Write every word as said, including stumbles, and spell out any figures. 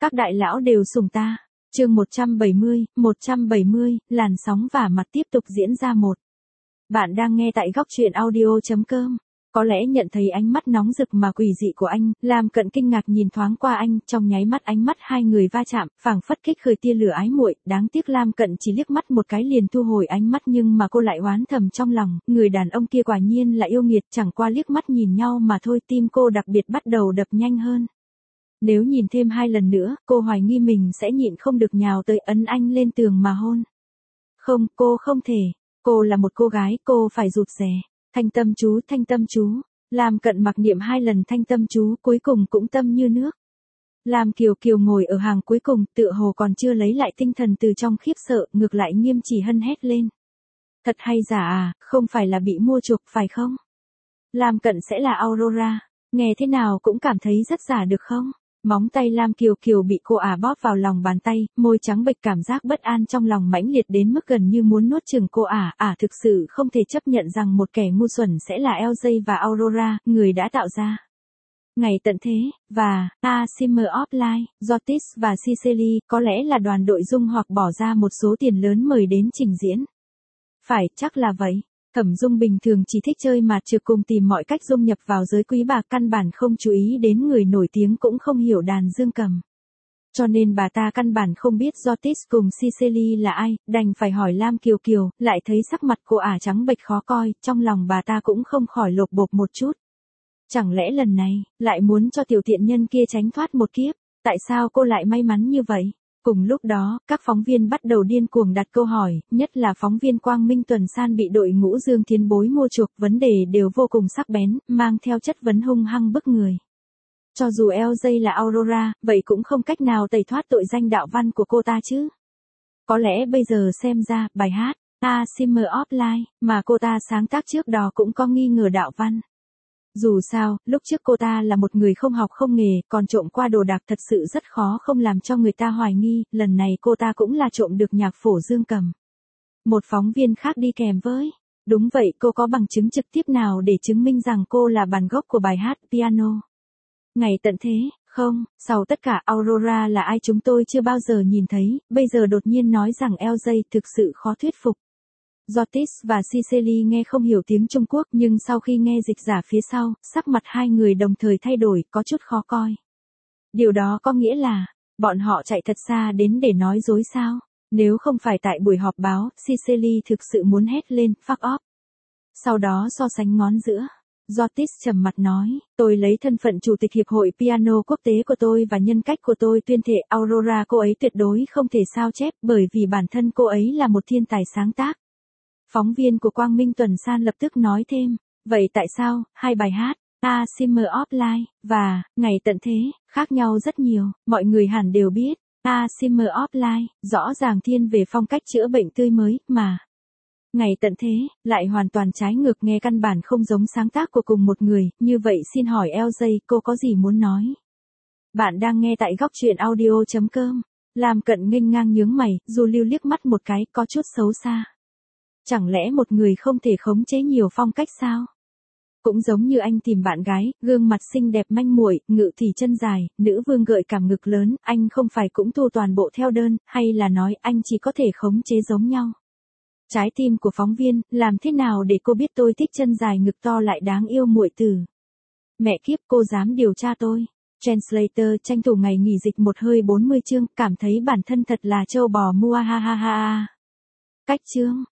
Các đại lão đều sủng ta. Chương một trăm bảy mươi, một trăm bảy mươi, làn sóng vả mặt tiếp tục diễn ra một. Bạn đang nghe tại góc truyện audio chấm com. Có lẽ nhận thấy ánh mắt nóng rực mà quỷ dị của anh, Lam Cận kinh ngạc nhìn thoáng qua anh, trong nháy mắt ánh mắt hai người va chạm, phảng phất kích khởi tia lửa ái muội, đáng tiếc Lam Cận chỉ liếc mắt một cái liền thu hồi ánh mắt nhưng mà cô lại oán thầm trong lòng, người đàn ông kia quả nhiên là yêu nghiệt, chẳng qua liếc mắt nhìn nhau mà thôi, tim cô đặc biệt bắt đầu đập nhanh hơn. Nếu nhìn thêm hai lần nữa, cô hoài nghi mình sẽ nhịn không được nhào tới ấn anh lên tường mà hôn. Không, cô không thể, cô là một cô gái, cô phải rụt rè. Thanh tâm chú, thanh tâm chú. Lam Cận mặc niệm hai lần thanh tâm chú, cuối cùng cũng tâm như nước. Lam Kiều Kiều ngồi ở hàng cuối cùng, tựa hồ còn chưa lấy lại tinh thần từ trong khiếp sợ, ngược lại nghiêm chỉ hân hét lên. Thật hay giả à, không phải là bị mua chuộc phải không? Lam Cận sẽ là Aurora, nghe thế nào cũng cảm thấy rất giả được không? Móng tay Lam Kiều Kiều bị cô ả bóp vào lòng bàn tay, môi trắng bệch, cảm giác bất an trong lòng mãnh liệt đến mức gần như muốn nuốt chửng cô ả. Ả thực sự không thể chấp nhận rằng một kẻ ngu xuẩn sẽ là lờ gi và Aurora, người đã tạo ra Ngày Tận Thế, và A Simmer of Light, Jotis và Cicely, có lẽ là đoàn đội dung hoặc bỏ ra một số tiền lớn mời đến trình diễn. Phải, chắc là vậy. Thẩm Dung bình thường chỉ thích chơi mà trừ cùng tìm mọi cách dung nhập vào giới quý bà, căn bản không chú ý đến người nổi tiếng, cũng không hiểu đàn dương cầm. Cho nên bà ta căn bản không biết Jotis cùng Cicely là ai, đành phải hỏi Lam Kiều Kiều, lại thấy sắc mặt cô ả trắng bệch khó coi, trong lòng bà ta cũng không khỏi lột bột một chút. Chẳng lẽ lần này, lại muốn cho tiểu tiện nhân kia tránh thoát một kiếp, tại sao cô lại may mắn như vậy? Cùng lúc đó, các phóng viên bắt đầu điên cuồng đặt câu hỏi, nhất là phóng viên Quang Minh Tuần San bị đội ngũ Dương Thiên Bối mua chuộc, vấn đề đều vô cùng sắc bén, mang theo chất vấn hung hăng bức người. Cho dù lờ gi là Aurora, vậy cũng không cách nào tẩy thoát tội danh đạo văn của cô ta chứ. Có lẽ bây giờ xem ra, bài hát, A Simmer of Light, mà cô ta sáng tác trước đó cũng có nghi ngờ đạo văn. Dù sao, lúc trước cô ta là một người không học không nghề, còn trộm qua đồ đạc thật sự rất khó không làm cho người ta hoài nghi, lần này cô ta cũng là trộm được nhạc phổ dương cầm. Một phóng viên khác đi kèm với. Đúng vậy, cô có bằng chứng trực tiếp nào để chứng minh rằng cô là bản gốc của bài hát piano? Ngày Tận Thế, không, sau tất cả Aurora là ai chúng tôi chưa bao giờ nhìn thấy, bây giờ đột nhiên nói rằng lờ gi thực sự khó thuyết phục. Jotis và Cicely nghe không hiểu tiếng Trung Quốc nhưng sau khi nghe dịch giả phía sau, sắc mặt hai người đồng thời thay đổi, có chút khó coi. Điều đó có nghĩa là, bọn họ chạy thật xa đến để nói dối sao? Nếu không phải tại buổi họp báo, Cicely thực sự muốn hét lên, fuck off. Sau đó so sánh ngón giữa. Jotis trầm mặt nói, tôi lấy thân phận chủ tịch hiệp hội piano quốc tế của tôi và nhân cách của tôi tuyên thệ Aurora cô ấy tuyệt đối không thể sao chép, bởi vì bản thân cô ấy là một thiên tài sáng tác. Phóng viên của Quang Minh Tuần San lập tức nói thêm, vậy tại sao, hai bài hát, A Simmer of Light, và Ngày Tận Thế, khác nhau rất nhiều, mọi người hẳn đều biết, A Simmer of Light, rõ ràng thiên về phong cách chữa bệnh tươi mới, mà Ngày Tận Thế, lại hoàn toàn trái ngược, nghe căn bản không giống sáng tác của cùng một người, như vậy xin hỏi lờ gi, cô có gì muốn nói? Bạn đang nghe tại góc truyện audio chấm com. Lam Cận nghênh ngang nhướng mày, dù lưu liếc mắt một cái, có chút xấu xa. Chẳng lẽ một người không thể khống chế nhiều phong cách sao? Cũng giống như anh tìm bạn gái, gương mặt xinh đẹp manh muội, ngự thì chân dài, nữ vương gợi cảm ngực lớn, anh không phải cũng thu toàn bộ theo đơn, hay là nói anh chỉ có thể khống chế giống nhau? Trái tim của phóng viên, làm thế nào để cô biết tôi thích chân dài ngực to lại đáng yêu muội tử? Mẹ kiếp, cô dám điều tra tôi. Translator tranh thủ ngày nghỉ dịch một hơi bốn mươi chương, cảm thấy bản thân thật là trâu bò mua ha ha ha ha. Cách chương.